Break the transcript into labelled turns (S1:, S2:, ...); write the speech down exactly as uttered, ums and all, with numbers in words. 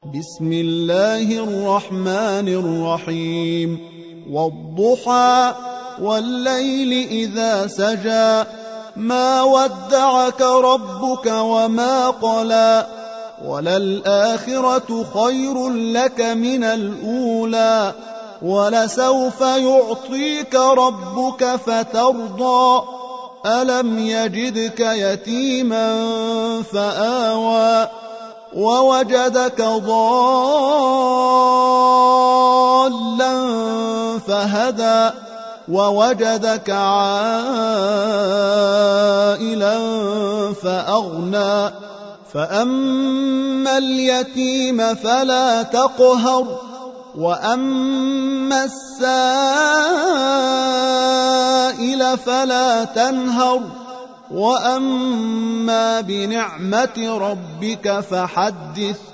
S1: بسم الله الرحمن الرحيم والضحى والليل إذا سجى ما ودعك ربك وما قلى وللآخرة خير لك من الأولى ولسوف يعطيك ربك فترضى ألم يجدك يتيما فآوى ووجدك ضالا فهدى ووجدك عائلا فأغنى فأما اليتيم فلا تقهر وأما السائل فلا تنهر وأما بنعمة ربك فحدث